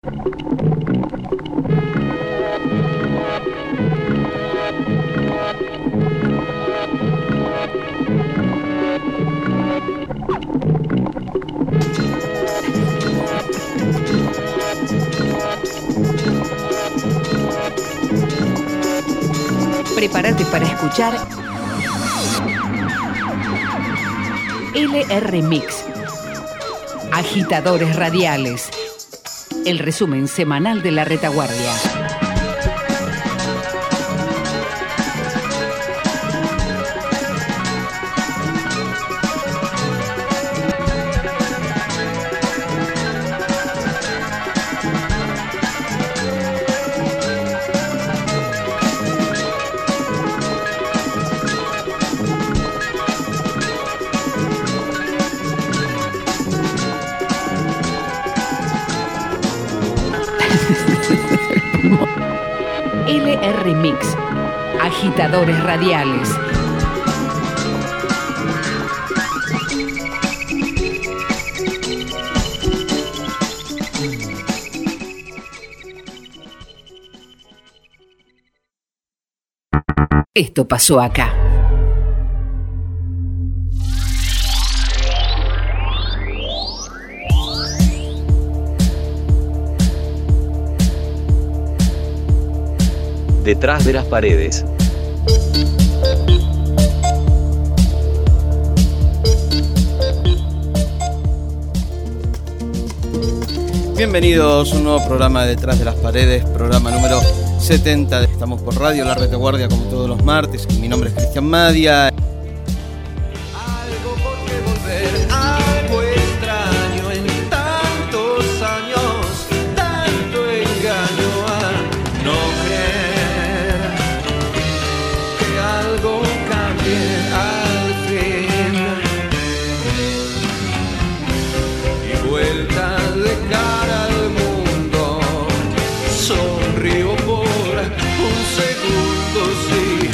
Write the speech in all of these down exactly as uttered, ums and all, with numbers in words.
Prepárate para escuchar L R Mix, Agitadores Radiales, el resumen semanal de la retaguardia. L R Mix, Agitadores Radiales. Esto pasó acá. Detrás de las paredes. Bienvenidos a un nuevo programa de Detrás de las Paredes, programa número setenta. Estamos por Radio La Retaguardia como todos los martes. Mi nombre es Cristian Madia. Algo por qué volver, algo extraño en tantos años, tanto engaño a no creer que algo cambie al fin. Y vuelta de cara al mundo, sonrío por un segundo, sí.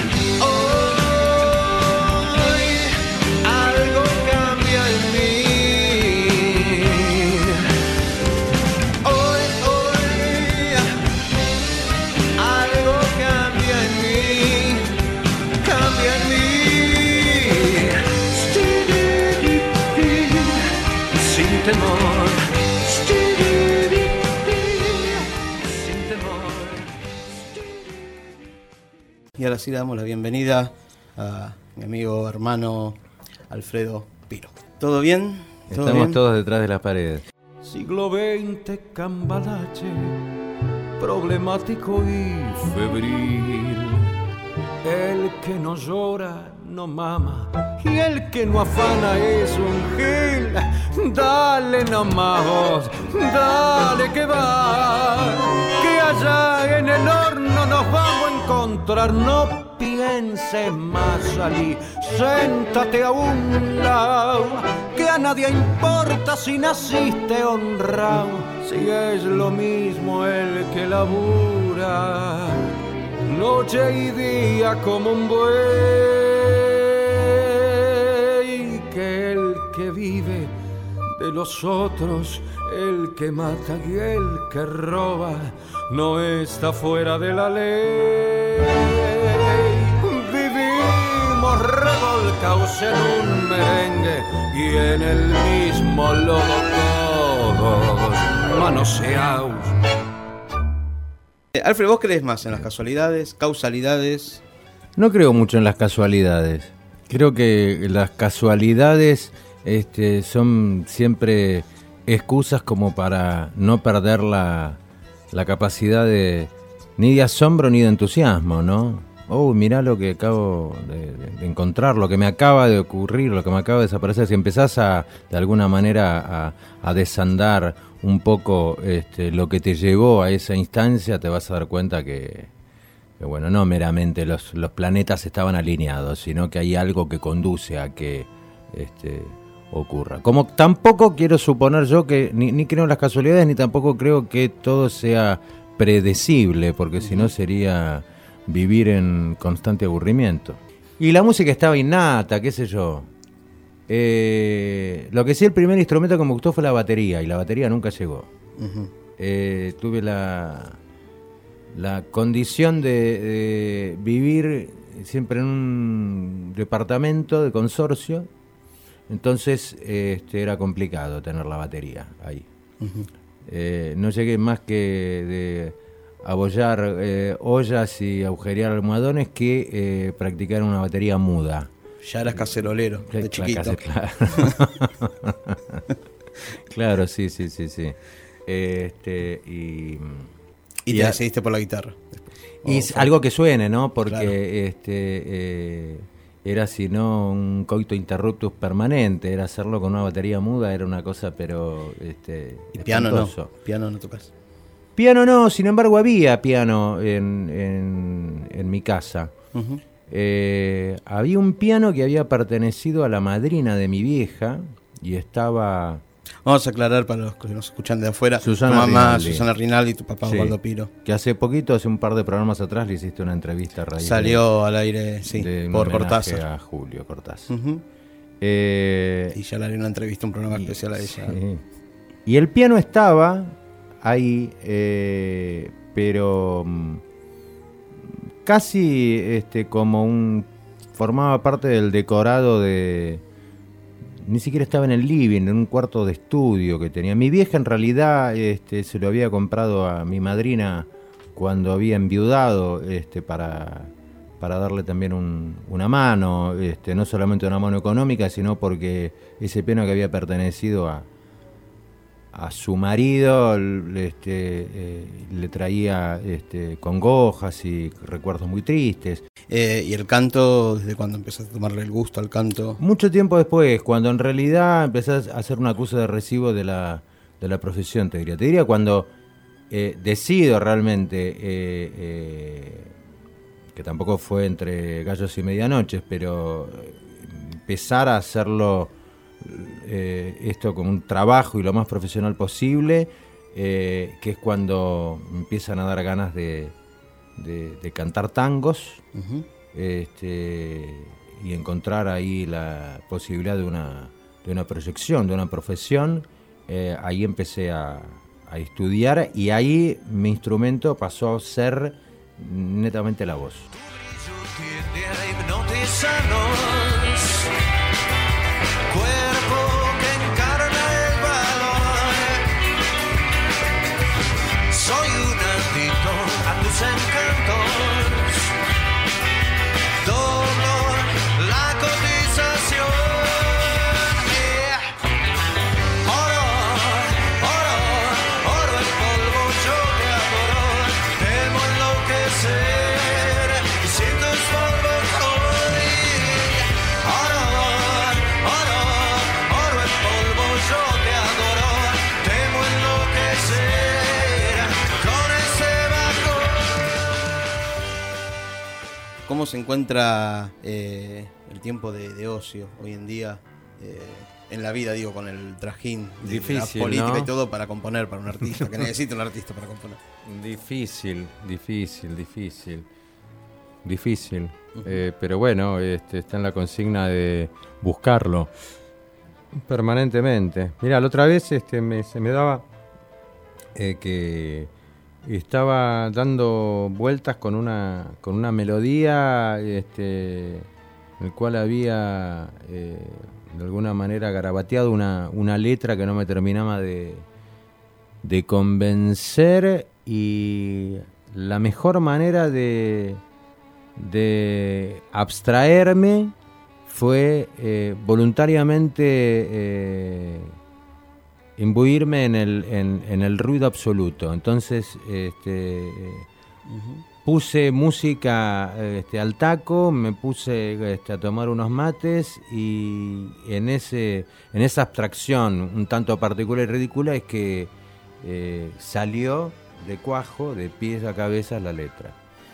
Y ahora sí le damos la bienvenida a mi amigo hermano Alfredo Piro. ¿Todo bien? ¿Todo Estamos bien? todos detrás de las paredes. Siglo veinte, cambalache, problemático y febril. El que no llora no mama y el que no afana es un gil. Dale nomás vos, dale que va, que allá en el horno nos vamos a encontrar. No pienses más, salí, séntate a un lado, que a nadie importa si naciste honrado, si es lo mismo el que labura noche y día como un buey, que el que vive de los otros, el que mata y el que roba, no está fuera de la ley. Vivimos revolcados en un merengue y en el mismo lodo todos manoseados. Eh, Alfred, ¿vos crees más en las casualidades, causalidades? No creo mucho en las casualidades. Creo que las casualidades este, son siempre excusas como para no perder la, la capacidad de ni de asombro ni de entusiasmo, ¿no? Oh, mirá lo que acabo de, de encontrar, lo que me acaba de ocurrir, lo que me acaba de desaparecer. Si empezás a, de alguna manera, a, a desandar un poco este, lo que te llevó a esa instancia, te vas a dar cuenta que, que bueno, no meramente los, los planetas estaban alineados, sino que hay algo que conduce a que este, ocurra. Como tampoco quiero suponer yo que, ni, ni creo en las casualidades, ni tampoco creo que todo sea predecible, porque si no sería vivir en constante aburrimiento. Y la música estaba innata, qué sé yo. Eh, lo que sí, el primer instrumento que me gustó fue la batería, y la batería nunca llegó. Uh-huh. eh, tuve la, la condición de, de vivir siempre en un departamento de consorcio, entonces eh, este, era complicado tener la batería ahí. Uh-huh. Eh, no llegué más que de abollar eh, ollas y agujerear almohadones que eh, practicar una batería muda. Ya eras cacerolero, de la, chiquito. La claro. Claro, sí, sí, sí, sí. Este, y, y, y te a, decidiste por la guitarra. Y oh, algo que suene, ¿no? Porque claro. este eh, era, si no, un coito interruptus permanente. Era hacerlo con una batería muda, era una cosa, pero... Este, ¿Y piano no? ¿Piano no tocas? Piano no, sin embargo había piano en, en, en mi casa. Uh-huh. Eh, había un piano que había pertenecido a la madrina de mi vieja y estaba... Vamos a aclarar para los que nos escuchan de afuera. Susana tu mamá, Rinaldi. Susana Rinaldi y tu papá, sí, Osvaldo Piro. Que hace poquito, hace un par de programas atrás, le hiciste una entrevista a raíz Salió de, al aire, sí, de por Cortázar. A Julio Cortázar. Uh-huh. eh, y ya le haré una entrevista, un programa y, especial a ella. Sí. Y el piano estaba ahí, eh, pero casi este, como un... formaba parte del decorado de... Ni siquiera estaba en el living, en un cuarto de estudio que tenía. Mi vieja en realidad este, se lo había comprado a mi madrina cuando había enviudado, este, para, para darle también un, una mano, este, no solamente una mano económica, sino porque ese piano que había pertenecido a, a su marido este, eh, le traía este, congojas y recuerdos muy tristes. Eh, ¿Y el canto, desde cuándo empezaste a tomarle el gusto al canto? Mucho tiempo después, cuando en realidad empecé a hacer una acusa de recibo de la, de la profesión, te diría. Te diría cuando eh, decido realmente, eh, eh, que tampoco fue entre gallos y medianoches, pero empezar a hacerlo, eh, esto como un trabajo y lo más profesional posible, eh, que es cuando empiezan a dar ganas de... De, de cantar tangos, uh-huh, este, y encontrar ahí la posibilidad de una, de una proyección, de una profesión. Eh, ahí empecé a, a estudiar y ahí mi instrumento pasó a ser netamente la voz. Encantos, doblo la cotización, yeah. Oro, oro, oro en polvo, yo te adoro, temo enloquecer y sin tus polvos hoy. Oro, oro, oro en polvo, yo te adoro, temo enloquecer. ¿Cómo se encuentra eh, el tiempo de, de ocio hoy en día eh, en la vida, digo, con el trajín de, difícil, la política, ¿no? Y todo para componer, para un artista, que necesita un artista para componer? Difícil, difícil, difícil, difícil. Uh-huh. Eh, pero bueno, este, está en la consigna de buscarlo permanentemente. Mirá, la otra vez este, me, se me daba eh, que... estaba dando vueltas con una con una melodía este, en el cual había eh, de alguna manera garabateado una, una letra que no me terminaba de, de convencer, y la mejor manera de, de abstraerme fue eh, voluntariamente eh, imbuirme en el, en, en el ruido absoluto. Entonces este, uh-huh, puse música este, al taco, me puse este, a tomar unos mates, y en ese en esa abstracción un tanto particular y ridícula es que eh, salió de cuajo, de pies a cabeza, la letra.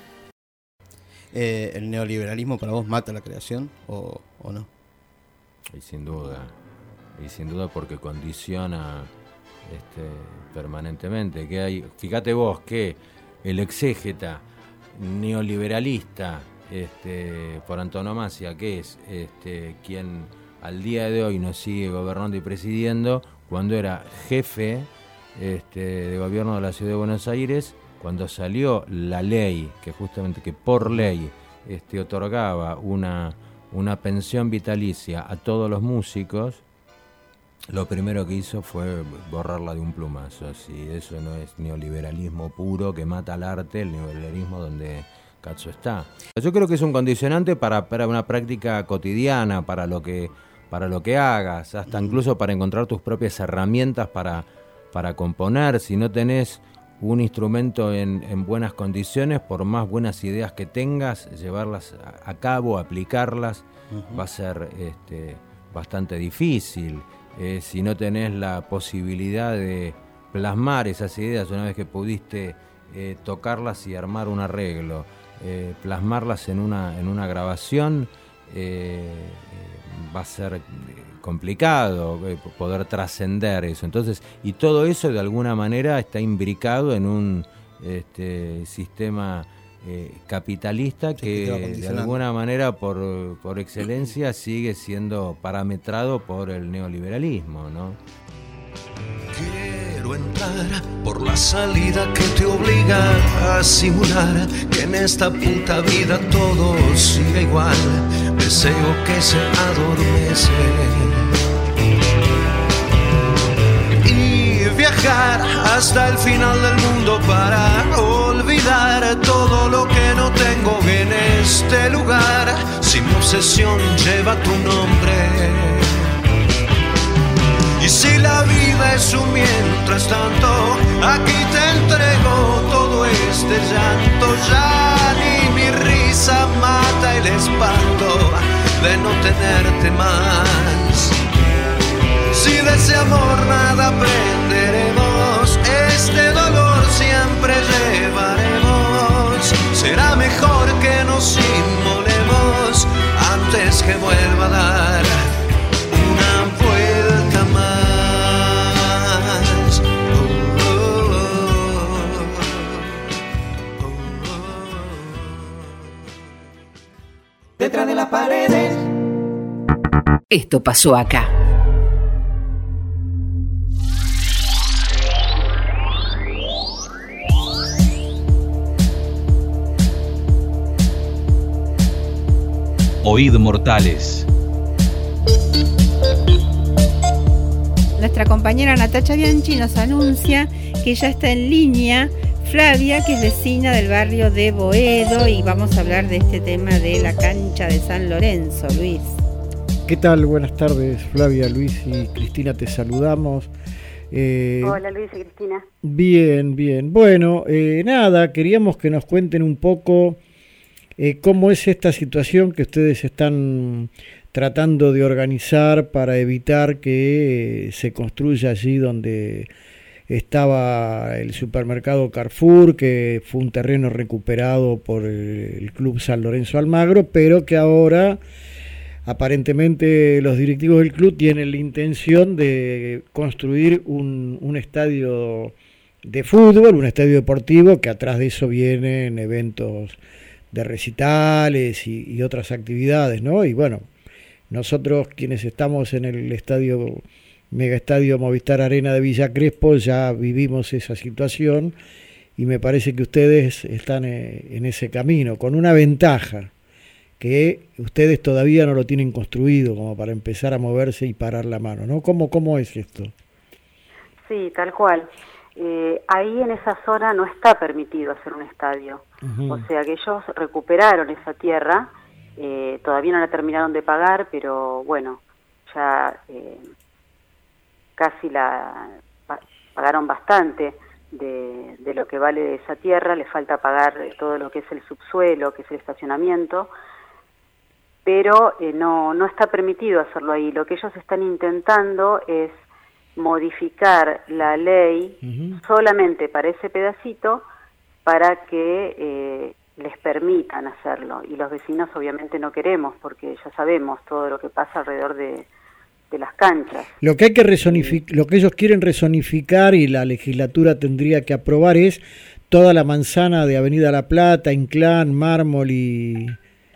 Eh, ¿El neoliberalismo para vos mata la creación o, o no? Y sin duda. Y sin duda porque condiciona este, permanentemente. Que hay, fíjate vos que el exégeta neoliberalista este, por antonomasia, que es este, quien al día de hoy nos sigue gobernando y presidiendo, cuando era jefe este, de gobierno de la Ciudad de Buenos Aires, cuando salió la ley, que justamente que por ley este, otorgaba una, una pensión vitalicia a todos los músicos, lo primero que hizo fue borrarla de un plumazo. Si eso no es neoliberalismo puro que mata al arte, el neoliberalismo donde Cazzo está. Yo creo que es un condicionante para, para una práctica cotidiana, para lo que, para lo que hagas, hasta incluso para encontrar tus propias herramientas para, para componer. Si no tenés un instrumento en, en buenas condiciones, por más buenas ideas que tengas, llevarlas a, a cabo, aplicarlas, uh-huh. va a ser este, bastante difícil. Eh, si no tenés la posibilidad de plasmar esas ideas una vez que pudiste eh, tocarlas y armar un arreglo, eh, plasmarlas en una, en una grabación, eh, eh, va a ser complicado eh, poder trascender eso. Entonces, y todo eso de alguna manera está imbricado en un este, sistema eh, capitalista que de alguna manera por, por excelencia sigue siendo parametrado por el neoliberalismo, ¿no? Quiero entrar por la salida que te obliga a simular que en esta puta vida todo sigue igual. Deseo que se adormece y viajar hasta el final del mundo para olvidar todo lo que no tengo en este lugar. Si mi obsesión lleva tu nombre y si la vida es un mientras tanto, aquí te entrego todo este llanto. Ya ni mi risa mata el espanto de no tenerte más. Si de ese amor nada aprenderemos, este dolor siempre llevaremos. Será mejor que nos inmolemos antes que vuelva a dar una vuelta más. Detrás de las paredes. Esto pasó acá. Oíd mortales. Nuestra compañera Natacha Bianchi nos anuncia que ya está en línea Flavia, que es vecina del barrio de Boedo, y vamos a hablar de este tema de la cancha de San Lorenzo. Luis. ¿Qué tal? Buenas tardes, Flavia, Luis y Cristina, te saludamos. Eh, Hola Luis y Cristina. Bien, bien. Bueno, eh, nada, queríamos que nos cuenten un poco eh, cómo es esta situación que ustedes están tratando de organizar para evitar que eh, se construya allí donde estaba el supermercado Carrefour, que fue un terreno recuperado por el, el Club San Lorenzo Almagro, pero que ahora aparentemente los directivos del club tienen la intención de construir un, un estadio de fútbol, un estadio deportivo, que atrás de eso vienen eventos de recitales y, y otras actividades, ¿no? Y bueno, nosotros quienes estamos en el estadio Mega Estadio Movistar Arena de Villa Crespo ya vivimos esa situación y me parece que ustedes están en ese camino, con una ventaja, que ustedes todavía no lo tienen construido como para empezar a moverse y parar la mano, ¿no? ¿Cómo, cómo es esto? Sí, tal cual. Eh, ahí en esa zona no está permitido hacer un estadio. Uh-huh. O sea que ellos recuperaron esa tierra, eh, todavía no la terminaron de pagar, pero bueno, ya eh, casi la pagaron bastante de, de lo que vale esa tierra. Les falta pagar todo lo que es el subsuelo, que es el estacionamiento, pero eh, no, no está permitido hacerlo ahí. Lo que ellos están intentando es modificar la ley uh-huh. solamente para ese pedacito, para que eh, les permitan hacerlo. Y los vecinos obviamente no queremos, porque ya sabemos todo lo que pasa alrededor de, de las canchas. Lo que hay que resonific- lo que ellos quieren resonificar y la legislatura tendría que aprobar es toda la manzana de Avenida La Plata, Inclán, Mármol y,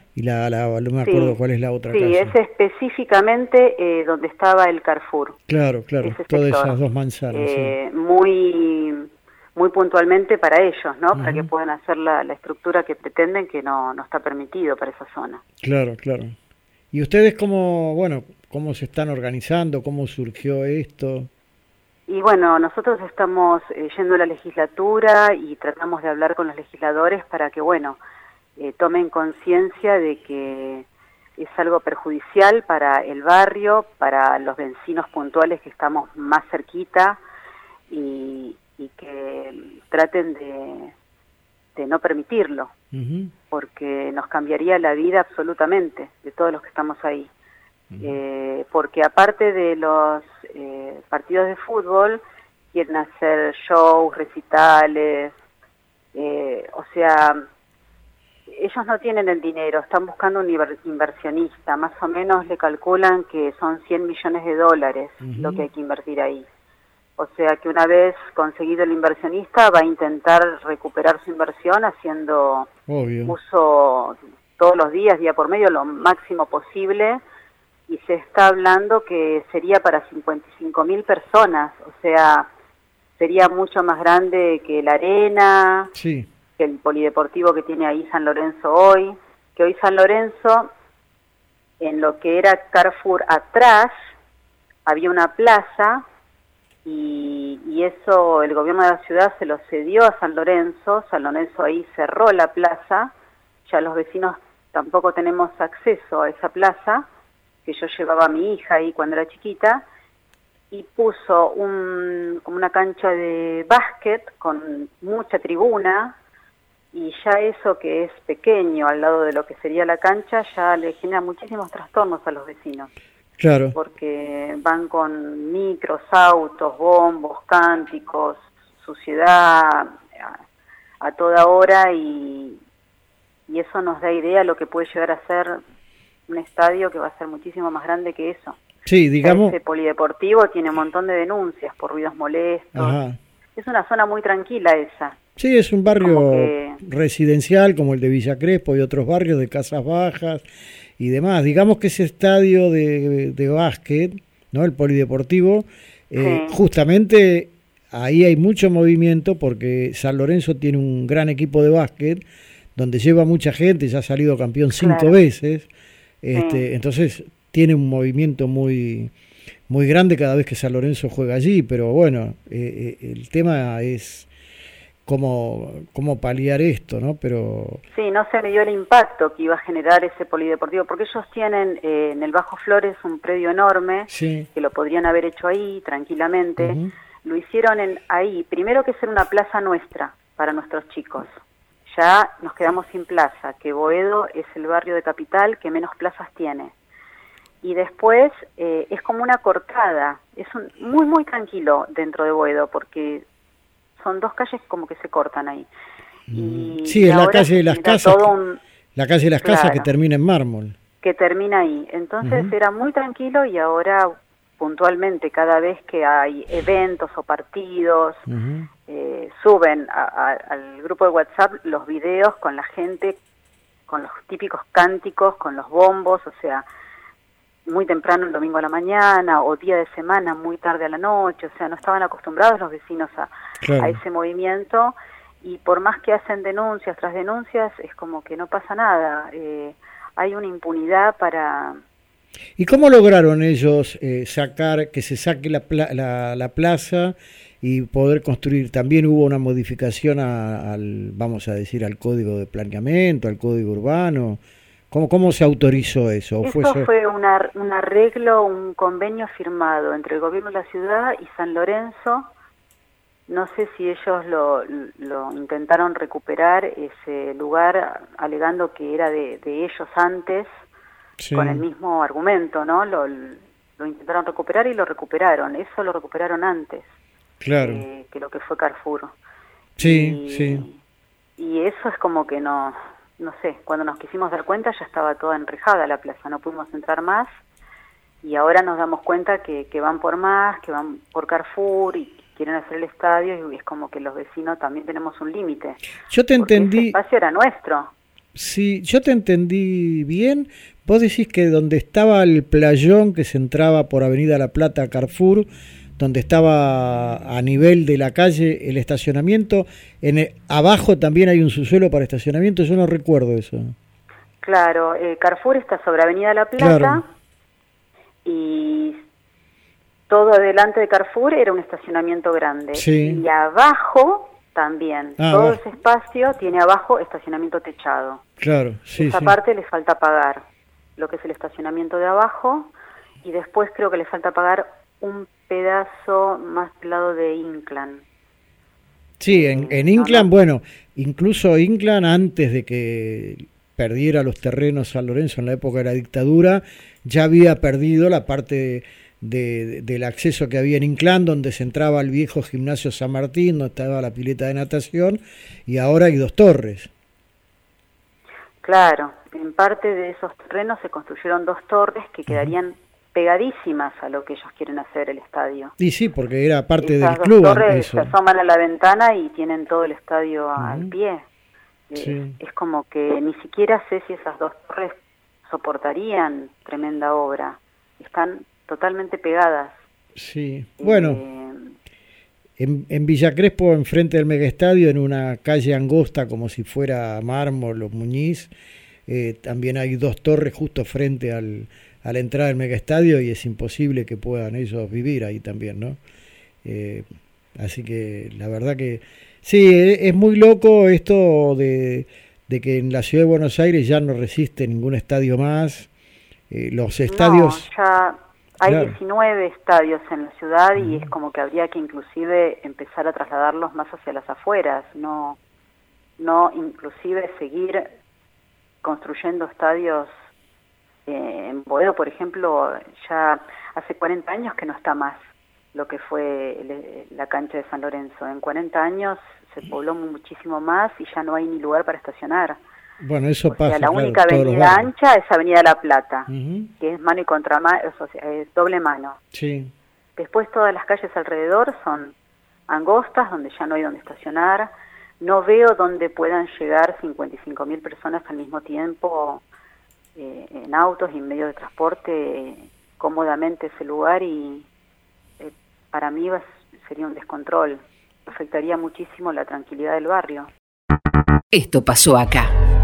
y la, la no me acuerdo sí, cuál es la otra sí, calle. Sí, es específicamente eh, donde estaba el Carrefour. Claro, claro, todas esas dos manzanas. Eh, sí. Muy muy puntualmente para ellos, ¿no? Uh-huh. Para que puedan hacer la, la estructura que pretenden, que no, no está permitido para esa zona. Claro, claro. ¿Y ustedes cómo, bueno, cómo se están organizando? ¿Cómo surgió esto? Y bueno, nosotros estamos eh, yendo a la legislatura y tratamos de hablar con los legisladores para que, bueno, eh, tomen conciencia de que es algo perjudicial para el barrio, para los vecinos puntuales que estamos más cerquita, y, y que traten de, de no permitirlo, uh-huh. porque nos cambiaría la vida absolutamente de todos los que estamos ahí. Uh-huh. Eh, porque aparte de los eh, partidos de fútbol, quieren hacer shows, recitales, eh, o sea, ellos no tienen el dinero, están buscando un inversionista, más o menos le calculan que son cien millones de dólares uh-huh. lo que hay que invertir ahí. O sea que una vez conseguido el inversionista va a intentar recuperar su inversión haciendo Obvio. uso todos los días, día por medio, lo máximo posible, y se está hablando que sería para cincuenta y cinco mil personas, o sea, sería mucho más grande que la arena, sí. que el polideportivo que tiene ahí San Lorenzo hoy, que hoy San Lorenzo, en lo que era Carrefour atrás, había una plaza, y, y eso el gobierno de la ciudad se lo cedió a San Lorenzo. San Lorenzo ahí cerró la plaza, ya los vecinos tampoco tenemos acceso a esa plaza, que yo llevaba a mi hija ahí cuando era chiquita, y puso un, como una cancha de básquet con mucha tribuna, y ya eso que es pequeño al lado de lo que sería la cancha ya le genera muchísimos trastornos a los vecinos. Claro. Porque van con micros, autos, bombos, cánticos, suciedad a, a toda hora, y, y eso nos da idea de lo que puede llegar a ser un estadio que va a ser muchísimo más grande que eso. Sí, digamos. Ese polideportivo tiene un montón de denuncias por ruidos molestos. Ajá. Es una zona muy tranquila esa. Sí, es un barrio que... residencial como el de Villa Crespo y otros barrios de casas bajas y demás. Digamos que ese estadio de, de básquet, ¿no? El polideportivo, eh, sí. justamente ahí hay mucho movimiento porque San Lorenzo tiene un gran equipo de básquet donde lleva mucha gente, ya ha salido campeón cinco claro. veces, este, sí. entonces tiene un movimiento muy, muy grande cada vez que San Lorenzo juega allí, pero bueno, eh, eh, el tema es cómo, cómo paliar esto, ¿no? Pero sí, no se me dio el impacto que iba a generar ese polideportivo, porque ellos tienen eh, en el Bajo Flores un predio enorme, sí. que lo podrían haber hecho ahí tranquilamente. Uh-huh. Lo hicieron en ahí, primero que ser una plaza nuestra para nuestros chicos. Ya nos quedamos sin plaza, que Boedo es el barrio de Capital que menos plazas tiene. Y después eh, es como una cortada, es un, muy muy tranquilo dentro de Boedo, porque son dos calles como que se cortan ahí. Y, sí, y es la calle de las casas, que, un, la calle de las claro, casas que termina en mármol. Que termina ahí. Entonces uh-huh. era muy tranquilo, y ahora puntualmente cada vez que hay eventos o partidos, uh-huh. eh, suben a, a, al grupo de WhatsApp los videos con la gente, con los típicos cánticos, con los bombos, o sea, muy temprano el domingo a la mañana o día de semana, muy tarde a la noche, o sea, no estaban acostumbrados los vecinos a, claro. a ese movimiento, y por más que hacen denuncias tras denuncias, es como que no pasa nada, eh, hay una impunidad para... ¿Y cómo lograron ellos eh, sacar, que se saque la, pla la, la plaza y poder construir? También hubo una modificación a, al, vamos a decir, al código de planeamiento, al código urbano. ¿Cómo, cómo se autorizó eso? Eso fue, eso? fue una, un arreglo, un convenio firmado entre el gobierno de la ciudad y San Lorenzo. No sé si ellos lo, lo intentaron recuperar, ese lugar, alegando que era de, de ellos antes, sí. con el mismo argumento, ¿no? Lo, lo intentaron recuperar y lo recuperaron. Eso lo recuperaron antes, claro. eh, que lo que fue Carrefour. Sí, y, sí. Y eso es como que no... no sé, cuando nos quisimos dar cuenta ya estaba toda enrejada la plaza, no pudimos entrar más, y ahora nos damos cuenta que, que van por más, que van por Carrefour y quieren hacer el estadio, y es como que los vecinos también tenemos un límite. Yo te entendí... Ese espacio era nuestro. Si yo te entendí bien, vos decís que donde estaba el playón que se entraba por Avenida La Plata a Carrefour, donde estaba a nivel de la calle el estacionamiento, en el, abajo también hay un subsuelo para estacionamiento, yo no recuerdo eso. Claro, eh, Carrefour está sobre Avenida La Plata, claro. Y todo adelante de Carrefour era un estacionamiento grande. Sí. Y abajo también, ah, todo abajo. Ese espacio tiene abajo estacionamiento techado. Claro, sí, Esa sí. parte le falta pagar, lo que es el estacionamiento de abajo, y después creo que le falta pagar un pedazo más del lado de Inclán. Sí, en, en Inclán, no, no. Bueno, incluso Inclán antes de que perdiera los terrenos San Lorenzo en la época de la dictadura, ya había perdido la parte de, de, del acceso que había en Inclán, donde se entraba al viejo gimnasio San Martín, donde estaba la pileta de natación, y ahora hay dos torres. Claro, en parte de esos terrenos se construyeron dos torres que quedarían uh-huh. pegadísimas a lo que ellos quieren hacer el estadio. Y sí, porque era parte Esas del dos club. Torres eso. Se asoman a la ventana y tienen todo el estadio uh-huh. al pie. Sí. Eh, es como que ni siquiera sé si esas dos torres soportarían tremenda obra. Están totalmente pegadas. Sí, bueno. Eh, en, en Villa Crespo, enfrente del megaestadio, en una calle angosta como si fuera Mármol o Muñiz, eh, también hay dos torres justo frente al, a la entrada del megaestadio y es imposible que puedan ellos vivir ahí también, ¿no? Eh, así que la verdad que sí, es muy loco esto de, de que en la ciudad de Buenos Aires ya no resiste ningún estadio más. Eh, los estadios... No, ya hay claro. diecinueve estadios en la ciudad y es como que habría que inclusive empezar a trasladarlos más hacia las afueras, no, no inclusive seguir construyendo estadios. Eh, en Boedo, por ejemplo, ya hace cuarenta años que no está más lo que fue el, la cancha de San Lorenzo. En cuarenta años se pobló muchísimo más y ya no hay ni lugar para estacionar. Bueno, eso o pasa. sea, la claro, única avenida ancha es Avenida La Plata, uh-huh. que es mano y contramano, o sea, es doble mano. Sí. Después todas las calles alrededor son angostas, donde ya no hay donde estacionar. No veo dónde puedan llegar cincuenta y cinco mil personas al mismo tiempo eh, en autos y en medios de transporte eh, cómodamente ese lugar y eh, para mí va, sería un descontrol. Afectaría muchísimo la tranquilidad del barrio. Esto pasó acá.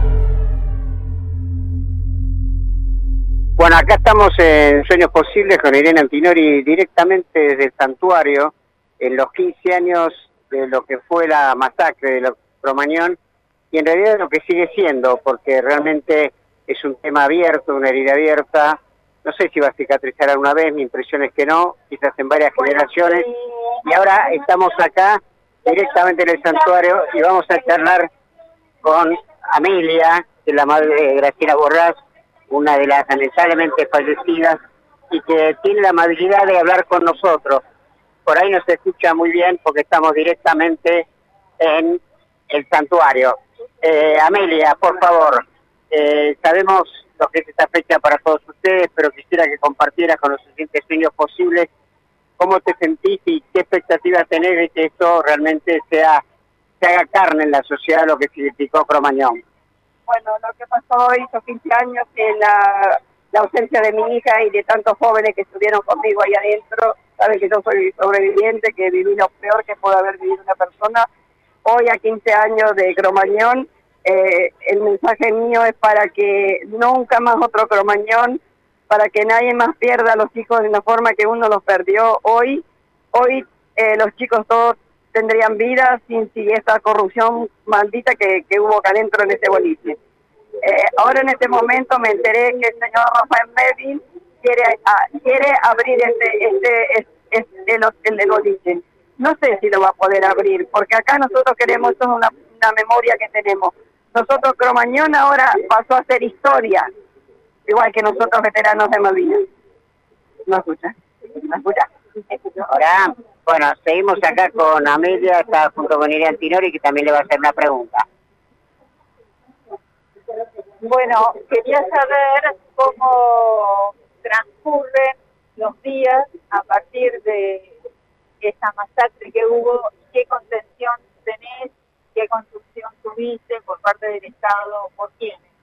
Bueno, acá estamos en Sueños Posibles con Irene Antinori directamente desde el santuario en los quince años de lo que fue la masacre de Cromañón y en realidad lo que sigue siendo, porque realmente es un tema abierto, una herida abierta. No sé si va a cicatrizar alguna vez, mi impresión es que no, quizás en varias generaciones. Y ahora estamos acá directamente en el santuario y vamos a charlar con Amelia, que es la madre de Graciela Borrás, una de las lamentablemente fallecidas, y que tiene la amabilidad de hablar con nosotros. Por ahí no se escucha muy bien porque estamos directamente en el santuario. Eh, Amelia, por favor, eh, sabemos lo que es esta fecha para todos ustedes, pero quisiera que compartieras con los siguientes Sueños Posibles cómo te sentís y qué expectativas tenés de que esto realmente sea se haga carne en la sociedad, lo que significó Cromañón. Bueno, lo que pasó hoy, estos quince años, en la, la ausencia de mi hija y de tantos jóvenes que estuvieron conmigo ahí adentro, saben que yo soy sobreviviente, que viví lo peor que puede haber vivido una persona. Hoy, a quince años de Cromañón, eh, el mensaje mío es para que nunca más otro Cromañón, para que nadie más pierda a los hijos de una forma que uno los perdió hoy. Hoy eh, los chicos todos tendrían vida sin si esta corrupción maldita que, que hubo acá adentro en este boliche. Eh, ahora en este momento me enteré que el señor Rafael Medin quiere a, quiere abrir este este, este, este el, el del boliche. No sé si lo va a poder abrir, porque acá nosotros queremos, esto es una, una memoria que tenemos. Nosotros, Cromañón ahora pasó a ser historia, igual que nosotros veteranos de Malvinas. ¿No escucha? ¿No escucha? Ahora, bueno, seguimos acá con Amelia, está junto con Irene Antinori, que también le va a hacer una pregunta. Bueno, quería saber cómo transcurren los días a partir de esta masacre que hubo, qué contención tenés, qué construcción tuviste por parte del Estado, por quiénes.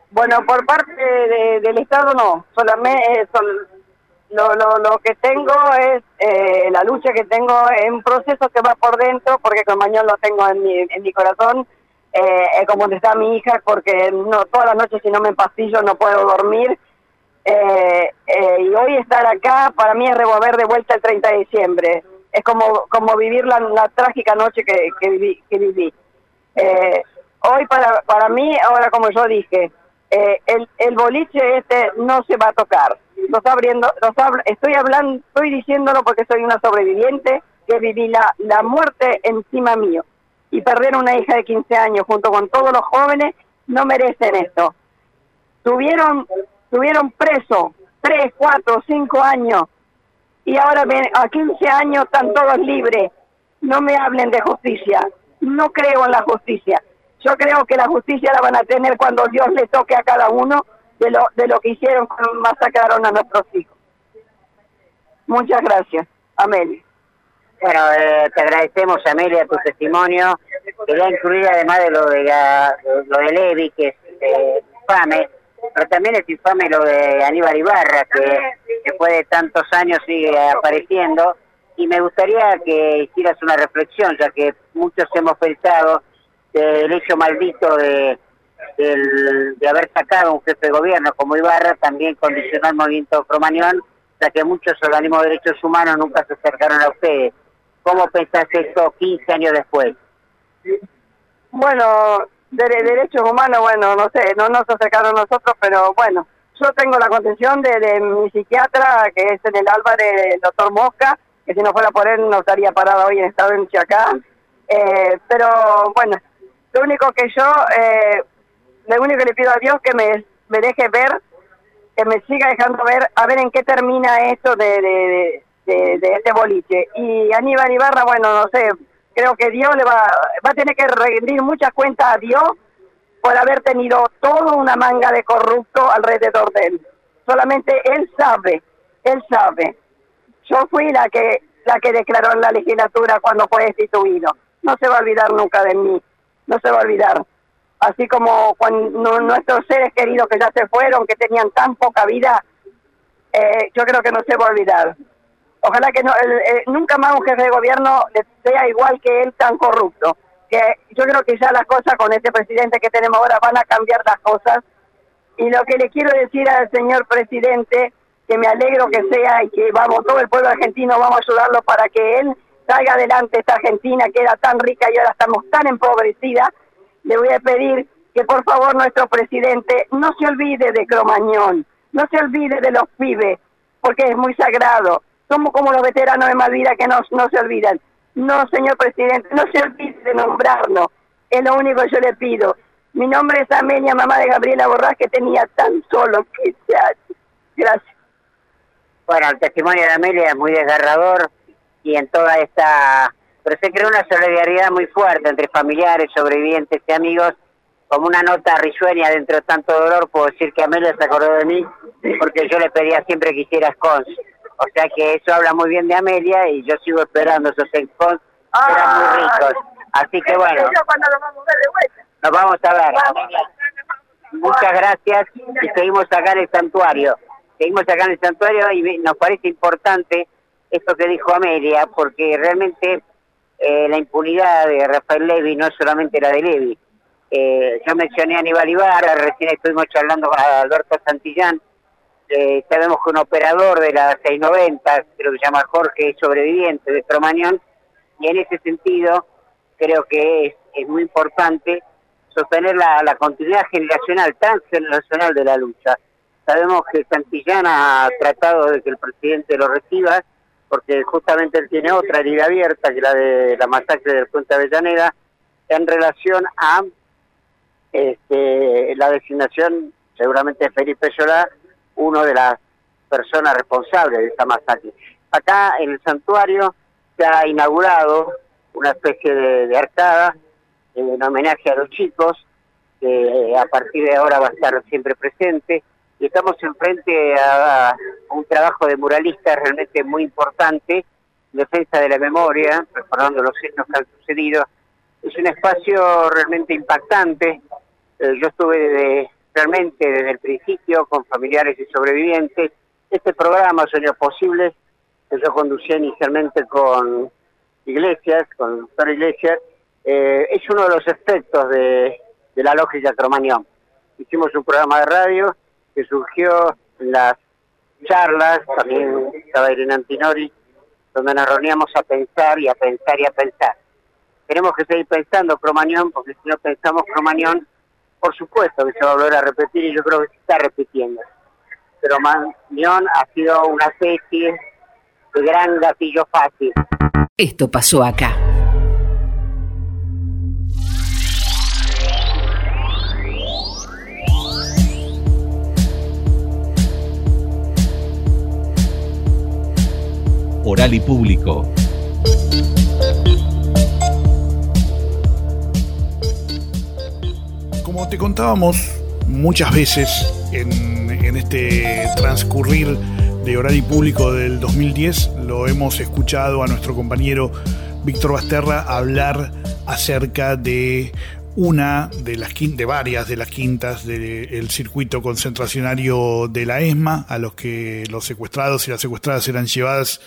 Bueno, por parte de, del Estado no, solamente eh, son, lo, lo, lo que tengo es eh, la lucha que tengo en un proceso que va por dentro, porque Cromañón lo tengo en mi, en mi corazón, eh, es como donde está mi hija, porque no todas las noches si no me empastillo no puedo dormir, eh, eh, y hoy estar acá para mí es revolver de vuelta el treinta de diciembre, es como como vivir la, la trágica noche que, que viví. Que viví. Eh, hoy para para mí, ahora como yo dije, Eh, el, el boliche este no se va a tocar. Lo está abriendo, lo está, estoy hablando, estoy diciéndolo porque soy una sobreviviente que viví la, la muerte encima mío. Y perder una hija de quince años junto con todos los jóvenes no merecen esto. Tuvieron, tuvieron preso tres, cuatro, cinco años y ahora ven, a quince años están todos libres. No me hablen de justicia. No creo en la justicia. Yo creo que la justicia la van a tener cuando Dios le toque a cada uno de lo de lo que hicieron cuando masacraron a nuestros hijos. Muchas gracias, Amelia. Bueno, eh, te agradecemos, Amelia, tu testimonio. Quería incluir, además de lo de, la, de lo de Levi, que es eh, infame, pero también es infame lo de Aníbal Ibarra, que después de tantos años sigue apareciendo. Y me gustaría que hicieras una reflexión, ya que muchos hemos pensado del hecho maldito de, de, de haber sacado a un jefe de gobierno como Ibarra también condicionó el movimiento Cromañón, ya que muchos organismos de derechos humanos nunca se acercaron a ustedes. ¿Cómo pensás esto quince años después? Bueno, de, de derechos humanos, bueno, no sé, no nos acercaron a nosotros, pero bueno, yo tengo la contención de, de mi psiquiatra, que es en el Alba del doctor Mosca, que si no fuera por él no estaría parada hoy en estado de Chacá. Eh, pero bueno, lo único que yo, eh, lo único que le pido a Dios que me, me deje ver, que me siga dejando ver, a ver en qué termina esto de, de, de, de este boliche. Y Aníbal Ibarra, bueno, no sé, creo que Dios le va, va a tener que rendir muchas cuentas a Dios por haber tenido toda una manga de corrupto alrededor de él. Solamente él sabe, él sabe. Yo fui la que la que declaró en la legislatura cuando fue destituido. No se va a olvidar nunca de mí, no se va a olvidar. Así como cuando nuestros seres queridos que ya se fueron, que tenían tan poca vida, eh, yo creo que no se va a olvidar. Ojalá que no, el, el, nunca más un jefe de gobierno sea igual que él, tan corrupto. Que yo creo que ya las cosas con este presidente que tenemos ahora van a cambiar las cosas. Y lo que le quiero decir al señor presidente, que me alegro que sea y que vamos, todo el pueblo argentino vamos a ayudarlo para que él salga adelante esta Argentina que era tan rica y ahora estamos tan empobrecida. Le voy a pedir que por favor nuestro presidente no se olvide de Cromañón, no se olvide de los pibes, porque es muy sagrado. Somos como los veteranos de Malvinas que no, no se olvidan. No, señor presidente, no se olvide de nombrarnos. Es lo único que yo le pido. Mi nombre es Amelia, mamá de Gabriela Borrás, que tenía tan solo quince años. Gracias. Bueno, el testimonio de Amelia es muy desgarrador y en toda esta... Pero se creó una solidaridad muy fuerte entre familiares, sobrevivientes y amigos. Como una nota risueña dentro de tanto dolor, puedo decir que Amelia se acordó de mí porque yo le pedía siempre que hiciera scones. O sea que eso habla muy bien de Amelia y yo sigo esperando esos scones, que eran muy ricos. Así que bueno, nos vamos a ver. Muchas gracias y seguimos acá en el santuario. Seguimos acá en el santuario y nos parece importante esto que dijo Amelia, porque realmente eh, la impunidad de Rafael Levi no es solamente la de Levi. Eh, yo mencioné a Aníbal Ibarra, recién estuvimos charlando con Alberto Santillán, eh, sabemos que un operador de la seiscientos noventa, creo que se llama Jorge, es sobreviviente de Cromañón, y en ese sentido creo que es, es muy importante sostener la, la continuidad generacional, transgeneracional de la lucha. Sabemos que Santillán ha tratado de que el presidente lo reciba, porque justamente él tiene otra herida abierta, que la de la masacre del Puente Avellaneda, en relación a este, la designación, seguramente de Felipe Solá, uno de las personas responsables de esta masacre. Acá en el santuario se ha inaugurado una especie de, de arcada en homenaje a los chicos, que a partir de ahora va a estar siempre presente, y estamos enfrente a, a un trabajo de muralistas realmente muy importante, en defensa de la memoria, recordando los hechos que han sucedido. Es un espacio realmente impactante. Eh, yo estuve de, realmente desde el principio con familiares y sobrevivientes. Este programa, Sueños Posibles, que yo conducía inicialmente con Iglesias, con el doctor Iglesias, eh, es uno de los efectos de, de la lógica Cromañón. Hicimos un programa de radio que surgió en las charlas, también estaba Irene Antinori, donde nos reuníamos a pensar y a pensar y a pensar. Tenemos que seguir pensando Cromañón, porque si no pensamos Cromañón, por supuesto que se va a volver a repetir, y yo creo que se está repitiendo. Cromañón ha sido una especie de gran gatillo fácil. Esto pasó acá. Oral y Público. Como te contábamos muchas veces en, en este transcurrir de Oral y Público del dos mil diez, lo hemos escuchado a nuestro compañero Víctor Basterra hablar acerca de una de las quintas, de varias de las quintas del circuito concentracionario de la ESMA, a los que los secuestrados y las secuestradas eran llevadas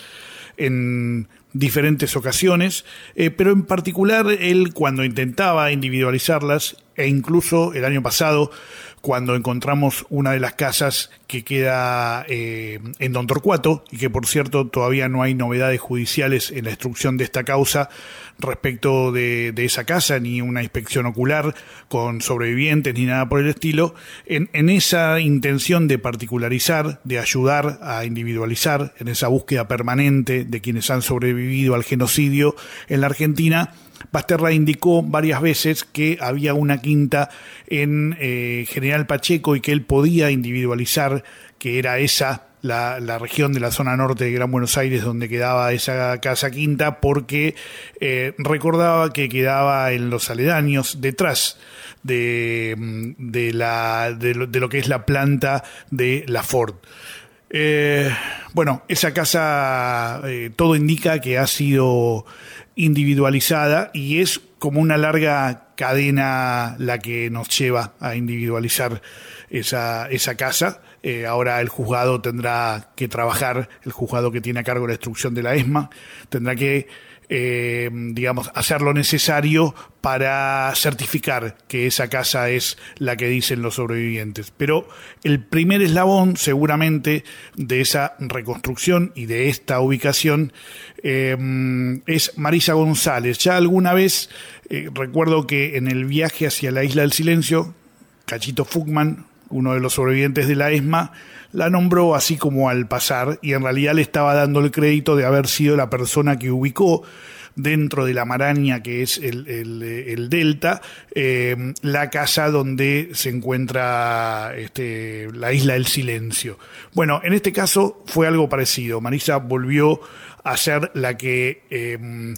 en diferentes ocasiones, eh, pero en particular él, cuando intentaba individualizarlas, e incluso el año pasado, cuando encontramos una de las casas que queda eh, en Don Torcuato, y que por cierto todavía no hay novedades judiciales en la instrucción de esta causa respecto de, de esa casa, ni una inspección ocular con sobrevivientes, ni nada por el estilo, en, en esa intención de particularizar, de ayudar a individualizar, en esa búsqueda permanente de quienes han sobrevivido al genocidio en la Argentina, Basterra indicó varias veces que había una quinta en eh, General Pacheco y que él podía individualizar que era esa la, la región de la zona norte de Gran Buenos Aires donde quedaba esa casa quinta, porque eh, recordaba que quedaba en los aledaños, detrás de, de, la, de, lo, de lo que es la planta de la Ford. Eh, bueno, esa casa, eh, todo indica que ha sido individualizada y es como una larga cadena la que nos lleva a individualizar esa, esa casa. Eh, ahora el juzgado tendrá que trabajar, el juzgado que tiene a cargo la instrucción de la ESMA, tendrá que Eh, digamos, hacer lo necesario para certificar que esa casa es la que dicen los sobrevivientes. Pero el primer eslabón, seguramente, de esa reconstrucción y de esta ubicación eh, es Marisa González. Ya alguna vez, eh, recuerdo que en el viaje hacia la Isla del Silencio, Cachito Fugman, uno de los sobrevivientes de la ESMA, la nombró así como al pasar, y en realidad le estaba dando el crédito de haber sido la persona que ubicó dentro de la maraña que es el, el, el Delta, eh, la casa donde se encuentra este, la Isla del Silencio. Bueno, en este caso fue algo parecido. Marisa volvió a ser la que eh,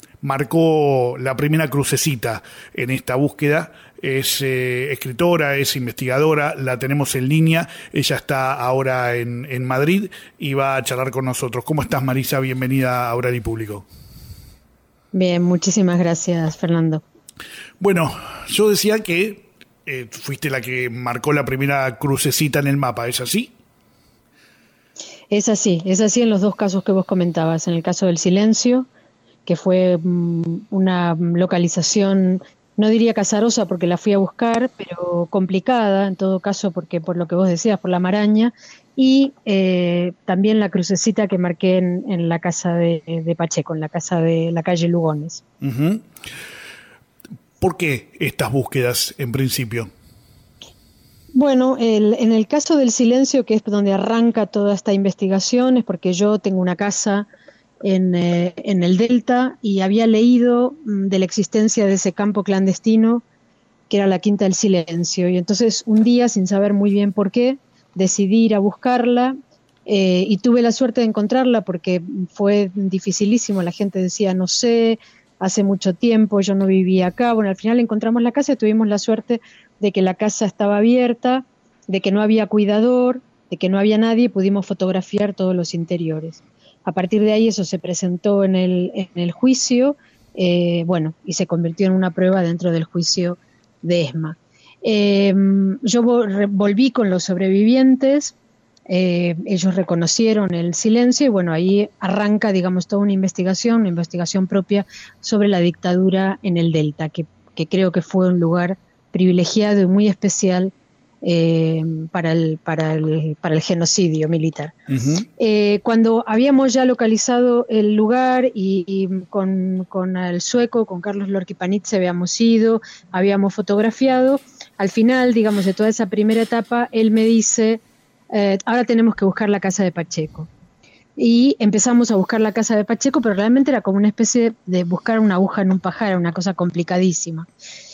marcó la primera crucecita en esta búsqueda. Es eh, escritora, es investigadora, la tenemos en línea, ella está ahora en, en Madrid y va a charlar con nosotros. ¿Cómo estás, Marisa? Bienvenida a Oral y Público. Bien, muchísimas gracias, Fernando. Bueno, yo decía que eh, fuiste la que marcó la primera crucecita en el mapa, ¿es así? Es así, es así en los dos casos que vos comentabas. En el caso del Silencio, que fue mm, una localización, no diría casarosa porque la fui a buscar, pero complicada en todo caso, porque por lo que vos decías, por la maraña, y eh, también la crucecita que marqué en, en la casa de, de Pacheco, en la casa de la calle Lugones. Uh-huh. ¿Por qué estas búsquedas en principio? Bueno, el, en el caso del Silencio, que es donde arranca toda esta investigación, es porque yo tengo una casa en, eh, en el Delta y había leído mm, de la existencia de ese campo clandestino que era la Quinta del Silencio. Y entonces un día, sin saber muy bien por qué, decidí ir a buscarla eh, y tuve la suerte de encontrarla porque fue dificilísimo. La gente decía, no sé, hace mucho tiempo, yo no vivía acá. Bueno, al final encontramos la casa y tuvimos la suerte de que la casa estaba abierta, de que no había cuidador, de que no había nadie, y pudimos fotografiar todos los interiores. A partir de ahí eso se presentó en el, en el juicio, eh, bueno, y se convirtió en una prueba dentro del juicio de ESMA. Eh, yo volví con los sobrevivientes, eh, ellos reconocieron el silencio y bueno, ahí arranca, digamos, toda una investigación, una investigación propia sobre la dictadura en el Delta, que, que creo que fue un lugar privilegiado y muy especial eh, para, el, para, el, para el genocidio militar. Uh-huh. Eh, cuando habíamos ya localizado el lugar y, y con, con el sueco, con Carlos Lorqui Panizzi habíamos ido, habíamos fotografiado, al final, digamos, de toda esa primera etapa, él me dice, eh, ahora tenemos que buscar la casa de Pacheco. Y empezamos a buscar la casa de Pacheco, pero realmente era como una especie de buscar una aguja en un pajar, era una cosa complicadísima.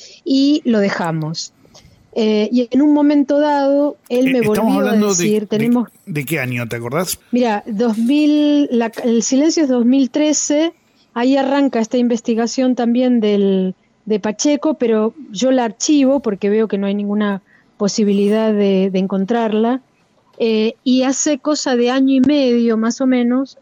Y lo dejamos. Eh, y en un momento dado, él me eh, volvió a decir, de, tenemos... De, ¿De qué año, te acordás? Mira, dos mil, la, el silencio es dos mil trece, ahí arranca esta investigación también del, de Pacheco, pero yo la archivo porque veo que no hay ninguna posibilidad de, de encontrarla, eh, y hace cosa de año y medio más o menos,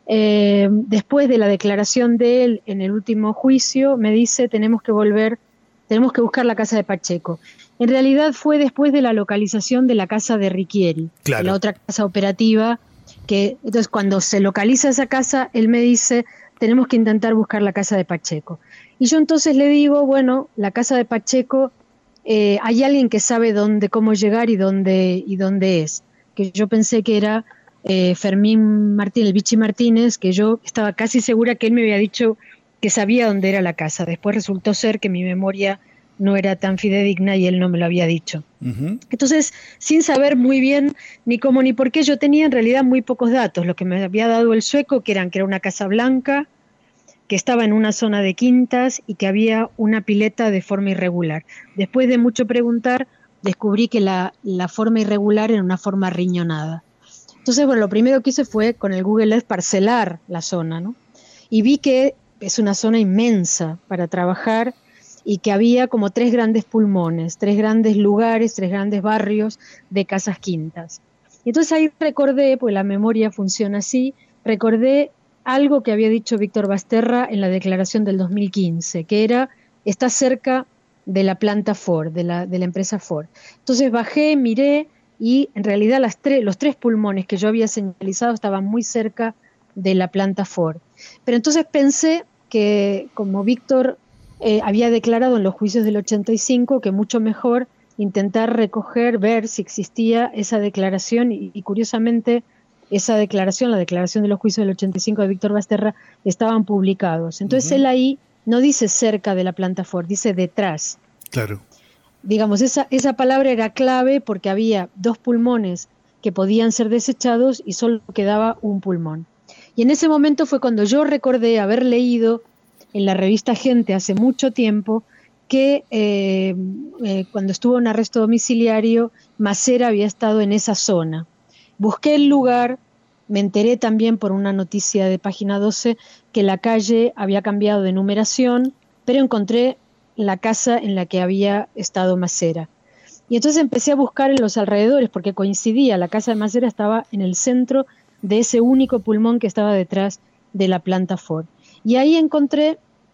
eh, después de la declaración de él en el último juicio, me dice, tenemos que volver, tenemos que buscar la casa de Pacheco. En realidad fue después de la localización de la casa de Riquieri, claro, la otra casa operativa, que entonces cuando se localiza esa casa, él me dice, tenemos que intentar buscar la casa de Pacheco. Y yo entonces le digo, bueno, la casa de Pacheco, eh, hay alguien que sabe dónde, cómo llegar y dónde, y dónde es. Que yo pensé que era eh, Fermín Martínez, el Vichy Martínez, que yo estaba casi segura que él me había dicho que sabía dónde era la casa. Después resultó ser que mi memoria no era tan fidedigna y él no me lo había dicho. Uh-huh. Entonces, sin saber muy bien ni cómo ni por qué, yo tenía en realidad muy pocos datos. Lo que me había dado el sueco, que eran que era una casa blanca, que estaba en una zona de quintas y que había una pileta de forma irregular. Después de mucho preguntar, descubrí que la, la forma irregular era una forma riñonada. Entonces, bueno, lo primero que hice fue con el Google Earth parcelar la zona, ¿no? Y vi que es una zona inmensa para trabajar y que había como tres grandes pulmones, tres grandes lugares, tres grandes barrios de casas quintas. Y entonces ahí recordé, pues la memoria funciona así, recordé algo que había dicho Víctor Basterra en la declaración del dos mil quince, que era, está cerca de la planta Ford, de la, de la empresa Ford. Entonces bajé, miré, y en realidad las tre- los tres pulmones que yo había señalizado estaban muy cerca de la planta Ford. Pero entonces pensé que como Víctor eh, había declarado en los juicios del ochenta y cinco, que mucho mejor intentar recoger, ver si existía esa declaración, y, y curiosamente esa declaración, la declaración de los juicios del ochenta y cinco de Víctor Basterra, estaban publicados. Entonces uh-huh. él ahí no dice cerca de la planta Ford, dice detrás. Claro. Digamos, esa, esa palabra era clave porque había dos pulmones que podían ser desechados y solo quedaba un pulmón. Y en ese momento fue cuando yo recordé haber leído en la revista Gente hace mucho tiempo que eh, eh, cuando estuvo en arresto domiciliario, Macera había estado en esa zona. Busqué el lugar, me enteré también por una noticia de Página doce que la calle había cambiado de numeración, pero encontré la casa en la que había estado Macera. Y entonces empecé a buscar en los alrededores, porque coincidía, la casa de Macera estaba en el centro de ese único pulmón que estaba detrás de la planta Ford. Y ahí encontré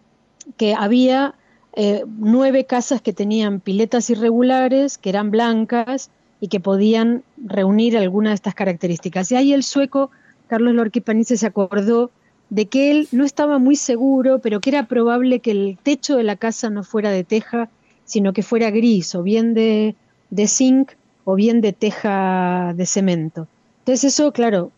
que había eh, nueve casas que tenían piletas irregulares, que eran blancas y que podían reunir alguna de estas características. Y ahí el sueco, Carlos Lorqui Panizzi, se acordó de que él no estaba muy seguro, pero que era probable que el techo de la casa no fuera de teja, sino que fuera gris, o bien de, de zinc, o bien de teja de cemento. Entonces eso, claro,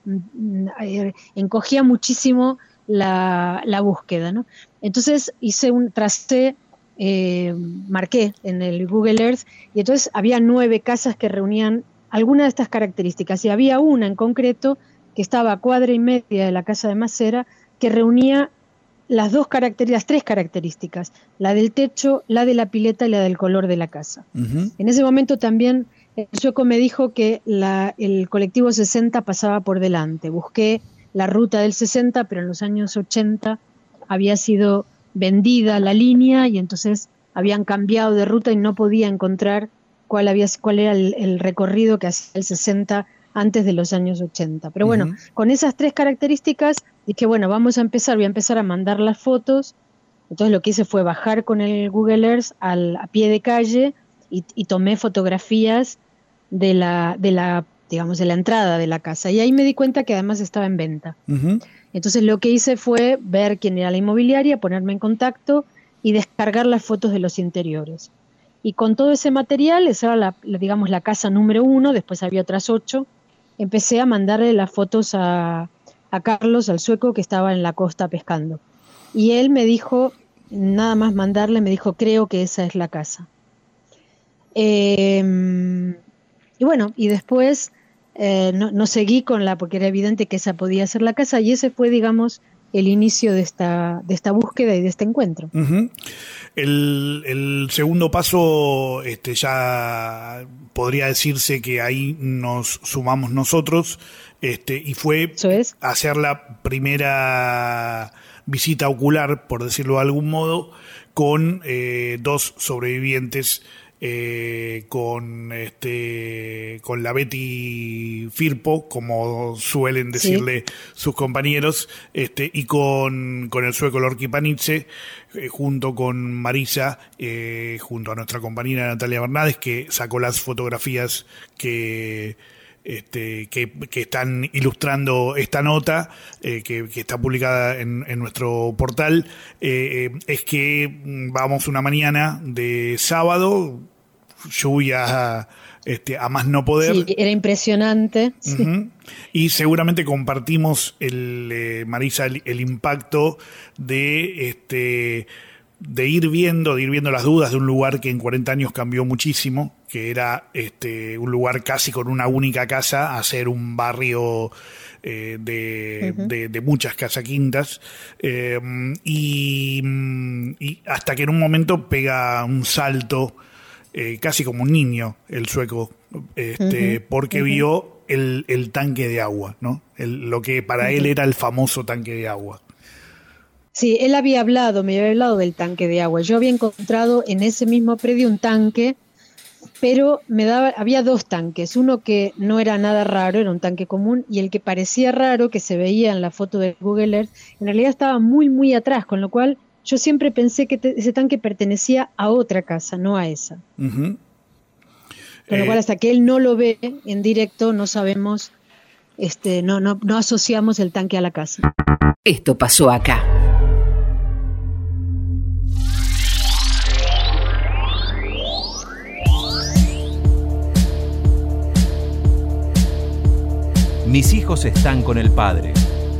encogía muchísimo la, la búsqueda, ¿no? Entonces hice un tracé, eh, marqué en el Google Earth, y entonces había nueve casas que reunían algunas de estas características, y había una en concreto que estaba a cuadra y media de la casa de Macera, que reunía las dos características, las tres características, la del techo, la de la pileta y la del color de la casa. Uh-huh. En ese momento también el sueco me dijo que la, el colectivo sesenta pasaba por delante. Busqué la ruta del sesenta, pero en los años ochenta había sido vendida la línea y entonces habían cambiado de ruta y no podía encontrar cuál, había, cuál era el, el recorrido que hacía el sesenta antes de los años ochenta. Pero bueno, uh-huh. con esas tres características dije, bueno, vamos a empezar, voy a empezar a mandar las fotos. Entonces lo que hice fue bajar con el Google Earth al, a pie de calle y, y tomé fotografías de la, de la, digamos, de la entrada de la casa. Y ahí me di cuenta que además estaba en venta. Uh-huh. Entonces lo que hice fue ver quién era la inmobiliaria, ponerme en contacto y descargar las fotos de los interiores. Y con todo ese material, esa era la, la, digamos, la casa número uno, después había otras ocho, empecé a mandarle las fotos a, a Carlos, al sueco, que estaba en la costa pescando. Y él me dijo, nada más mandarle, me dijo, creo que esa es la casa. Eh, y bueno, y después eh, no, no seguí con la, porque era evidente que esa podía ser la casa, y ese fue, digamos, el inicio de esta, de esta búsqueda y de este encuentro. Uh-huh. El, el segundo paso, este, ya podría decirse que ahí nos sumamos nosotros, este, y fue es. hacer la primera visita ocular, por decirlo de algún modo, con eh, dos sobrevivientes. Eh, con este con la Betty Firpo, como suelen decirle sí. sus compañeros, este y con, con el sueco Lorki Panice, eh, junto con Marisa, eh, junto a nuestra compañera Natalia Bernades, que sacó las fotografías que Este, que, que están ilustrando esta nota, eh, que, que está publicada en, en nuestro portal. Eh, es que vamos una mañana de sábado, lluvia este, a más no poder. Sí, era impresionante. Uh-huh. Sí. Y seguramente compartimos, el eh, Marisa, el, el impacto de este de ir viendo, de ir viendo las dudas de un lugar que en cuarenta años cambió muchísimo, que era este un lugar casi con una única casa, a ser un barrio eh, de, uh-huh. de, de muchas casaquintas, eh, y, y hasta que en un momento pega un salto, eh, casi como un niño, el sueco, este, uh-huh. porque uh-huh. vio el, el tanque de agua, ¿no? El, lo que para uh-huh. él era el famoso tanque de agua. Sí, él había hablado, me había hablado del tanque de agua. Yo había encontrado en ese mismo predio un tanque, pero me daba, había dos tanques, uno que no era nada raro, era un tanque común, y el que parecía raro, que se veía en la foto de Google Earth, en realidad estaba muy, muy atrás, con lo cual yo siempre pensé que te, ese tanque pertenecía a otra casa, no a esa. Uh-huh. Con lo eh... cual, hasta que él no lo ve en directo, no sabemos, este, no, no, no asociamos el tanque a la casa. Esto pasó acá. Mis hijos están con el padre.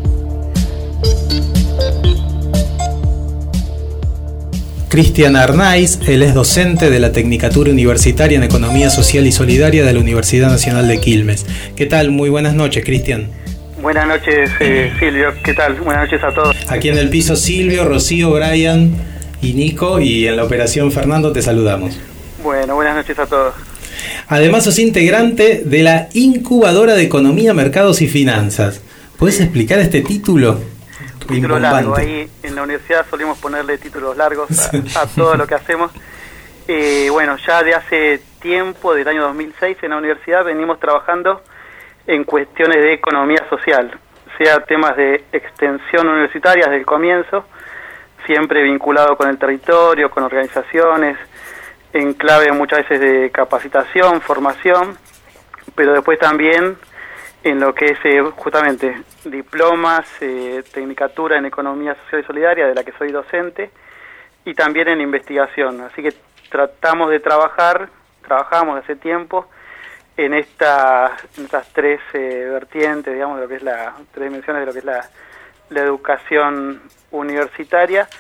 Cristian Arnaiz, él es docente de la Tecnicatura Universitaria en Economía Social y Solidaria de la Universidad Nacional de Quilmes. ¿Qué tal? Muy buenas noches, Cristian. Buenas noches, eh, Silvio. ¿Qué tal? Buenas noches a todos. Aquí en el piso Silvio, Rocío, Brian y Nico, y en la operación Fernando te saludamos. Bueno, buenas noches a todos. Además sos integrante de la Incubadora de Economía, Mercados y Finanzas. ¿Puedes explicar este título? Título largo. Ahí en la universidad solemos ponerle títulos largos a, a todo lo que hacemos. Eh, bueno, ya de hace tiempo, del año dos mil seis, en la universidad venimos trabajando en cuestiones de economía social, sea temas de extensión universitaria desde el comienzo, siempre vinculado con el territorio, con organizaciones, en clave muchas veces de capacitación, formación, pero después también en lo que es eh, justamente diplomas, eh, tecnicatura en economía social y solidaria, de la que soy docente, y también en investigación. Así que tratamos de trabajar, trabajamos hace tiempo en, esta, en estas tres eh, vertientes, digamos, de lo que es la, tres dimensiones de lo que es la, la educación universitaria.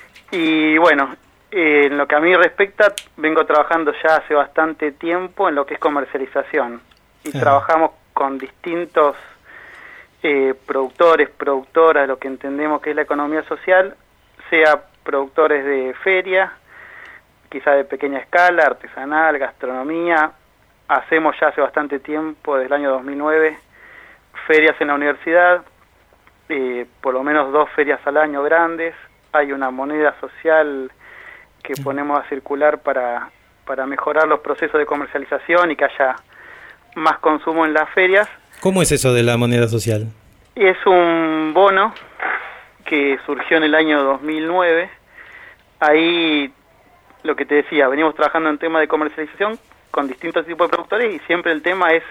Y bueno, eh, en lo que a mí respecta, vengo trabajando ya hace bastante tiempo en lo que es comercialización. Y sí. Trabajamos con distintos eh, productores, productoras, lo que entendemos que es la economía social, sea productores de feria, quizá de pequeña escala, artesanal, gastronomía. Hacemos ya hace bastante tiempo, desde el año dos mil nueve, ferias en la universidad, eh, por lo menos dos ferias al año grandes. Hay una moneda social que ponemos a circular para, para mejorar los procesos de comercialización y que haya más consumo en las ferias. ¿Cómo es eso de la moneda social? Es un bono que surgió en el año dos mil nueve. Ahí lo que te decía, venimos trabajando en tema de comercialización con distintos tipos de productores y siempre el tema es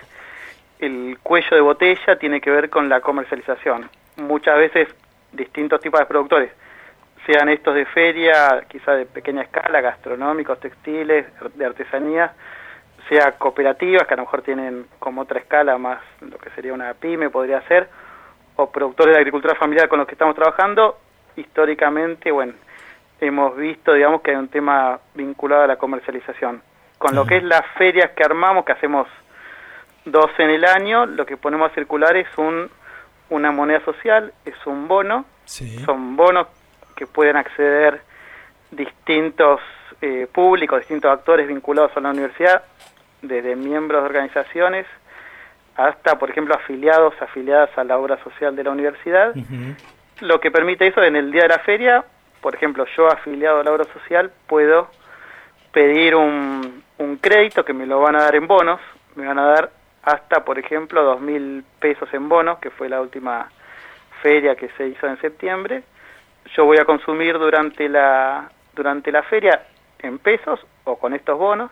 el cuello de botella, tiene que ver con la comercialización. Muchas veces distintos tipos de productores, sean estos de feria, quizá de pequeña escala, gastronómicos, textiles, de artesanía, sea cooperativas, que a lo mejor tienen como otra escala más lo que sería una pyme, podría ser, o productores de agricultura familiar con los que estamos trabajando. Históricamente, bueno, hemos visto, digamos, que hay un tema vinculado a la comercialización. Con lo que es las ferias que armamos, que hacemos dos en el año, lo que ponemos a circular es un una moneda social, es un bono, sí. Son bonos que pueden acceder distintos eh, públicos, distintos actores vinculados a la universidad, desde miembros de organizaciones hasta, por ejemplo, afiliados, afiliadas a la obra social de la universidad. Uh-huh. Lo que permite eso, en el día de la feria, por ejemplo, yo afiliado a la obra social puedo pedir un, un crédito que me lo van a dar en bonos, me van a dar hasta, por ejemplo, dos mil pesos en bonos, que fue la última feria que se hizo en septiembre. Yo voy a consumir durante la durante la feria en pesos o con estos bonos,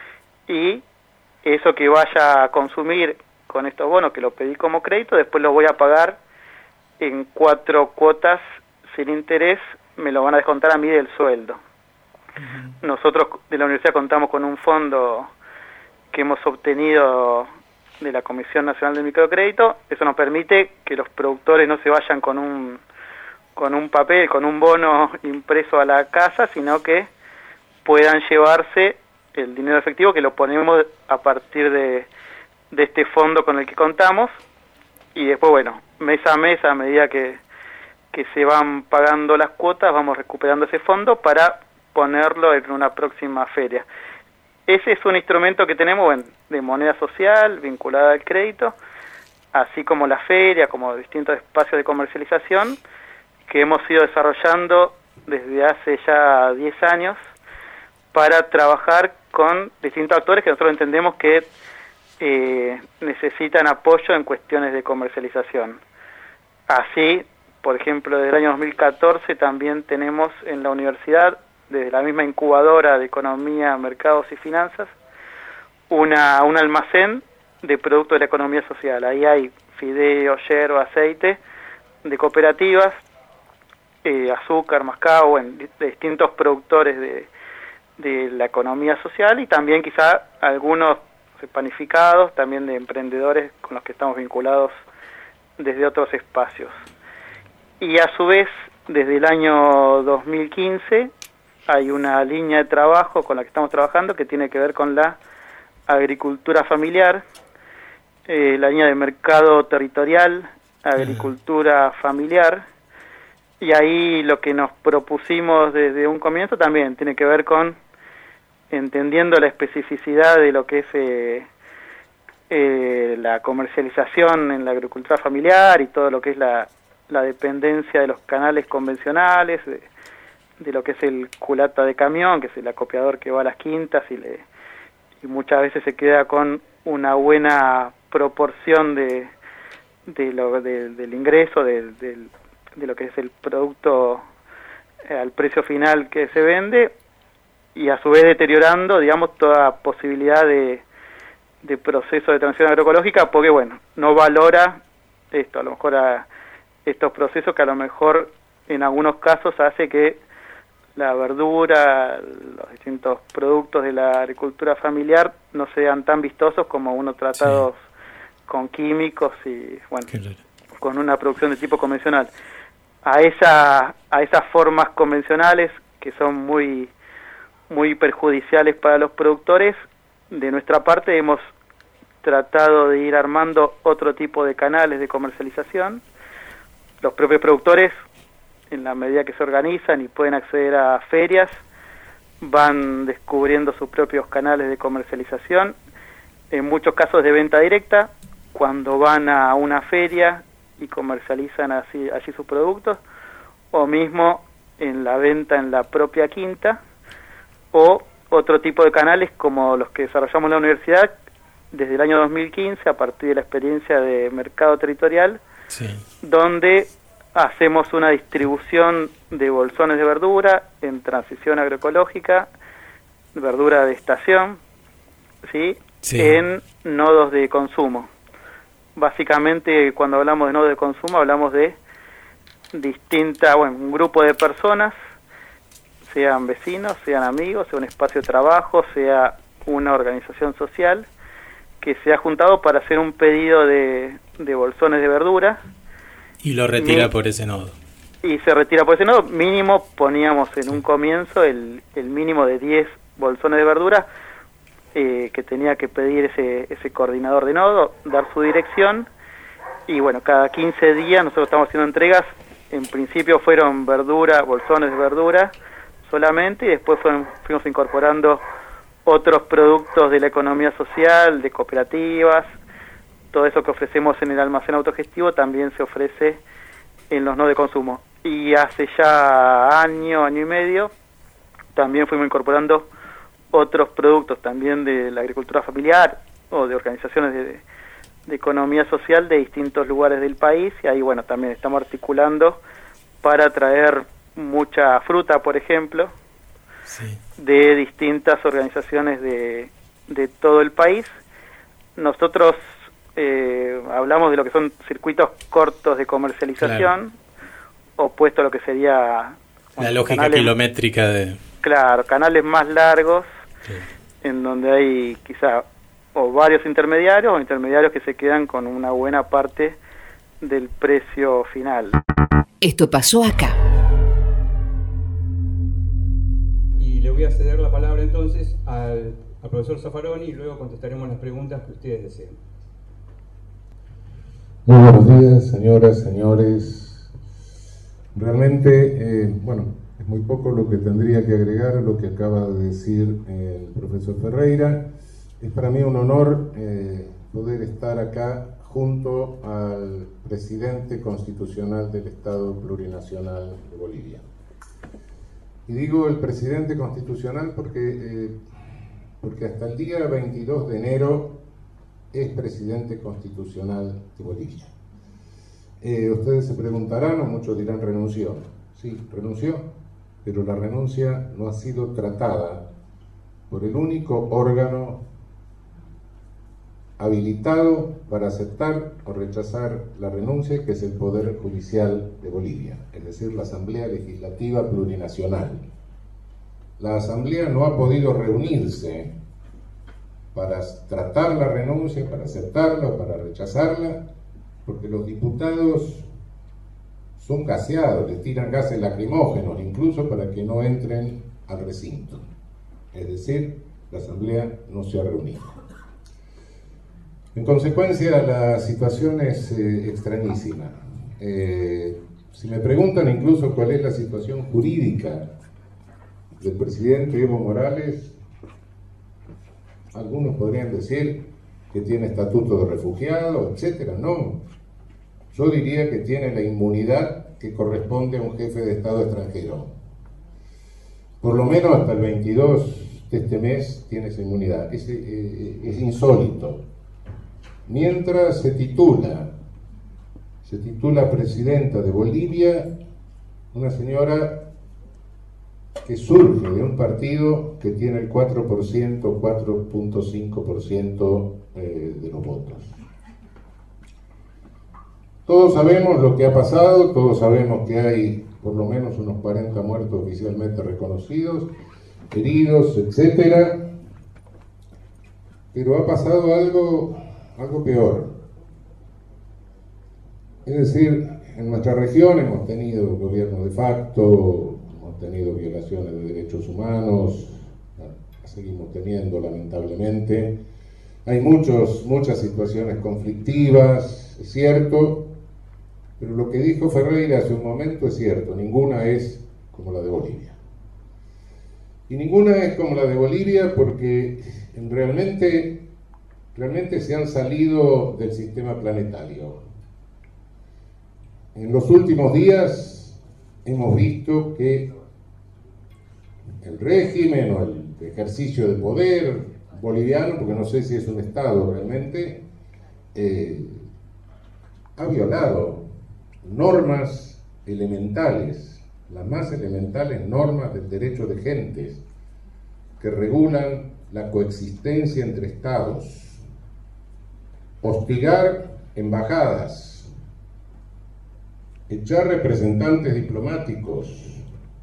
y eso que vaya a consumir con estos bonos, que lo pedí como crédito, después lo voy a pagar en cuatro cuotas sin interés, me lo van a descontar a mí del sueldo. Uh-huh. Nosotros de la universidad contamos con un fondo que hemos obtenido de la Comisión Nacional de Microcrédito. Eso nos permite que los productores no se vayan con un con un papel, con un bono impreso a la casa, sino que puedan llevarse el dinero efectivo, que lo ponemos a partir de, de este fondo con el que contamos, y después, bueno, mes a mes, a medida que, que se van pagando las cuotas, vamos recuperando ese fondo para ponerlo en una próxima feria. Ese es un instrumento que tenemos, bueno, de moneda social vinculada al crédito, así como la feria, como distintos espacios de comercialización que hemos ido desarrollando desde hace ya diez años para trabajar con distintos actores que nosotros entendemos que eh, necesitan apoyo en cuestiones de comercialización. Así, por ejemplo, desde el año dos mil catorce también tenemos en la universidad, desde la misma incubadora de economía, mercados y finanzas, una un almacén de productos de la economía social. Ahí hay fideo, yerba, aceite, de cooperativas, eh, azúcar, mascabo, bueno, de distintos productores de, de la economía social, y también quizá algunos panificados, también de emprendedores con los que estamos vinculados desde otros espacios. Y a su vez, desde el año dos mil quince, hay una línea de trabajo con la que estamos trabajando que tiene que ver con la agricultura familiar, eh, la línea de mercado territorial, agricultura uh-huh. familiar, y ahí lo que nos propusimos desde un comienzo también tiene que ver con entendiendo la especificidad de lo que es eh, eh, la comercialización en la agricultura familiar y todo lo que es la, la dependencia de los canales convencionales, de, de lo que es el culata de camión, que es el acopiador que va a las quintas y, le, y muchas veces se queda con una buena proporción de, de lo, de, del ingreso, de, de, de lo que es el producto eh, al precio final que se vende, y a su vez deteriorando, digamos, toda posibilidad de, de proceso de transición agroecológica, porque, bueno, no valora esto, a lo mejor a estos procesos que a lo mejor en algunos casos hace que la verdura, los distintos productos de la agricultura familiar no sean tan vistosos como uno tratados sí. con químicos y, bueno, claro. con una producción de tipo convencional. A esa a esas formas convencionales que son muy muy perjudiciales para los productores, de nuestra parte hemos tratado de ir armando otro tipo de canales de comercialización. Los propios productores, en la medida que se organizan y pueden acceder a ferias, van descubriendo sus propios canales de comercialización, en muchos casos de venta directa, cuando van a una feria y comercializan así, allí sus productos, o mismo en la venta en la propia quinta, o otro tipo de canales como los que desarrollamos en la universidad desde el año dos mil quince, a partir de la experiencia de mercado territorial, sí. donde hacemos una distribución de bolsones de verdura en transición agroecológica verdura de estación, ¿sí? Sí. En nodos de consumo. Básicamente, cuando hablamos de nodos de consumo, hablamos de distinta, bueno, un grupo de personas, sean vecinos, sean amigos, sea un espacio de trabajo, sea una organización social, que se ha juntado para hacer un pedido de, de bolsones de verdura. Y lo retira Mi, por ese nodo. Y se retira por ese nodo. Mínimo, poníamos en un comienzo el, el mínimo de diez bolsones de verdura, eh, que tenía que pedir ese, ese coordinador de nodo, dar su dirección, y bueno, cada quince días nosotros estamos haciendo entregas. En principio fueron verdura, bolsones de verdura solamente, y después fueron, fuimos incorporando otros productos de la economía social, de cooperativas. Todo eso que ofrecemos en el almacén autogestivo también se ofrece en los nodos de consumo. Y hace ya año, año y medio, también fuimos incorporando otros productos también de la agricultura familiar o de organizaciones de, de economía social de distintos lugares del país, y ahí bueno, también estamos articulando para traer mucha fruta, por ejemplo, sí, de distintas organizaciones de, de todo el país. Nosotros eh, hablamos de lo que son circuitos cortos de comercialización, claro, opuesto a lo que sería la bueno, lógica canales, kilométrica de... Claro, canales más largos, sí, en donde hay quizá o varios intermediarios o intermediarios que se quedan con una buena parte del precio final. Esto pasó acá. Y le voy a ceder la palabra entonces al, al profesor Zaffaroni y luego contestaremos las preguntas que ustedes deseen. Muy buenos días, señoras, señores. Realmente, eh, bueno, es muy poco lo que tendría que agregar a lo que acaba de decir el profesor Ferreira. Es para mí un honor eh, poder estar acá junto al presidente constitucional del Estado Plurinacional de Bolivia. Y digo el presidente constitucional porque, eh, porque hasta el día veintidós de enero es presidente constitucional de Bolivia. Eh, ustedes se preguntarán, o muchos dirán renunció. Sí, renunció, pero la renuncia no ha sido tratada por el único órgano habilitado para aceptar o rechazar la renuncia, que es el Poder Judicial de Bolivia, es decir, la Asamblea Legislativa Plurinacional. La Asamblea no ha podido reunirse para tratar la renuncia, para aceptarla o para rechazarla, porque los diputados son gaseados, les tiran gases lacrimógenos, incluso para que no entren al recinto. Es decir, la Asamblea no se ha reunido. En consecuencia, la situación es eh, extrañísima. Eh, si me preguntan incluso cuál es la situación jurídica del presidente Evo Morales, algunos podrían decir que tiene estatuto de refugiado, etcétera. No, yo diría que tiene la inmunidad que corresponde a un jefe de Estado extranjero. Por lo menos hasta el veintidós de este mes tiene esa inmunidad. Es, eh, es insólito. Mientras se titula, se titula presidenta de Bolivia, una señora que surge de un partido que tiene el cuatro por ciento, cuatro punto cinco por ciento eh, de los votos. Todos sabemos lo que ha pasado, todos sabemos que hay por lo menos unos cuarenta muertos oficialmente reconocidos, heridos, etcétera. Pero ha pasado algo, algo peor. Es decir, en nuestra región hemos tenido gobierno de facto, hemos tenido violaciones de derechos humanos, seguimos teniendo lamentablemente. Hay muchos, muchas situaciones conflictivas, es cierto, pero lo que dijo Ferreira hace un momento es cierto, ninguna es como la de Bolivia. Y ninguna es como la de Bolivia porque realmente, realmente se han salido del sistema planetario. En los últimos días hemos visto que el régimen o el ejercicio de poder boliviano, porque no sé si es un Estado realmente, eh, ha violado normas elementales, las más elementales normas del derecho de gentes, que regulan la coexistencia entre estados, hostigar embajadas, echar representantes diplomáticos,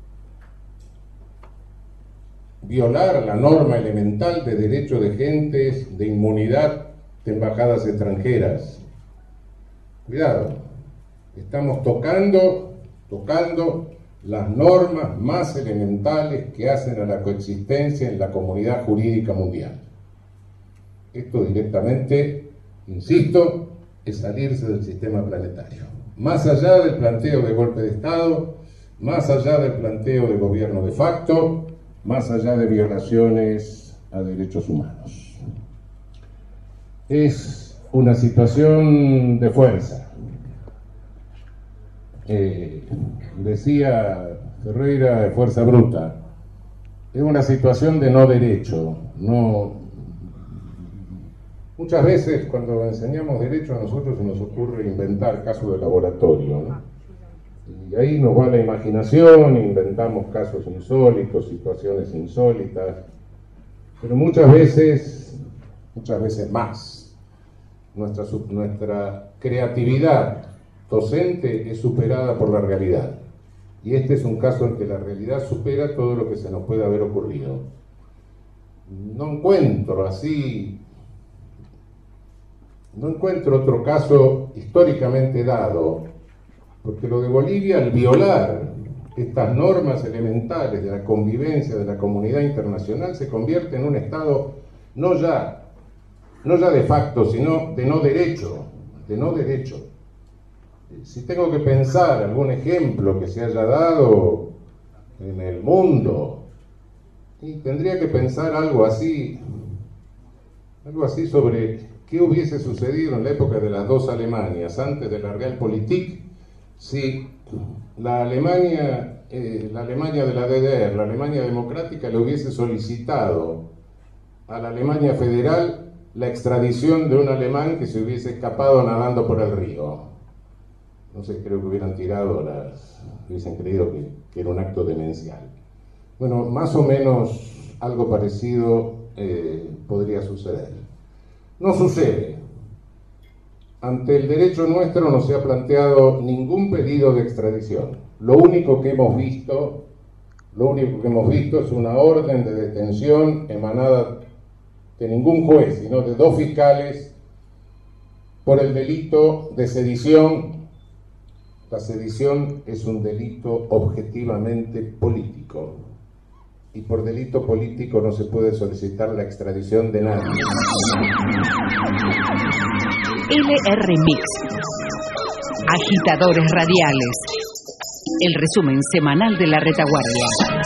violar la norma elemental de derecho de gentes, de inmunidad de embajadas extranjeras. Cuidado, estamos tocando, tocando las normas más elementales que hacen a la coexistencia en la comunidad jurídica mundial. Esto directamente, insisto, es salirse del sistema planetario. Más allá del planteo de golpe de Estado, más allá del planteo de gobierno de facto, más allá de violaciones a derechos humanos. Es una situación de fuerza. Eh, decía Ferreira, de fuerza bruta. Es una situación de no derecho. No. Muchas veces cuando enseñamos derecho a nosotros se nos ocurre inventar casos de laboratorio, ¿no? Y ahí nos va la imaginación, inventamos casos insólitos, situaciones insólitas, pero muchas veces, muchas veces más, nuestra, nuestra creatividad docente es superada por la realidad. Y este es un caso en que la realidad supera todo lo que se nos puede haber ocurrido. No encuentro así, no encuentro otro caso históricamente dado, porque lo de Bolivia, al violar estas normas elementales de la convivencia de la comunidad internacional, se convierte en un Estado no ya, no ya de facto, sino de no derecho, de no derecho. Si tengo que pensar algún ejemplo que se haya dado en el mundo, y tendría que pensar algo así, algo así sobre qué hubiese sucedido en la época de las dos Alemanias, antes de la Realpolitik, si la Alemania, eh, la Alemania de la D D R, la Alemania democrática, le hubiese solicitado a la Alemania federal la extradición de un alemán que se hubiese escapado nadando por el río. No sé, creo que hubieran tirado las, hubiesen creído que, que era un acto demencial. Bueno, más o menos algo parecido eh, podría suceder. No sucede. Ante el derecho nuestro no se ha planteado ningún pedido de extradición. Lo único que hemos visto, lo único que hemos visto es una orden de detención emanada de ningún juez, sino de dos fiscales por el delito de sedición. La sedición es un delito objetivamente político, y por delito político no se puede solicitar la extradición de nadie. L R Mix. Agitadores radiales. El resumen semanal de la retaguardia.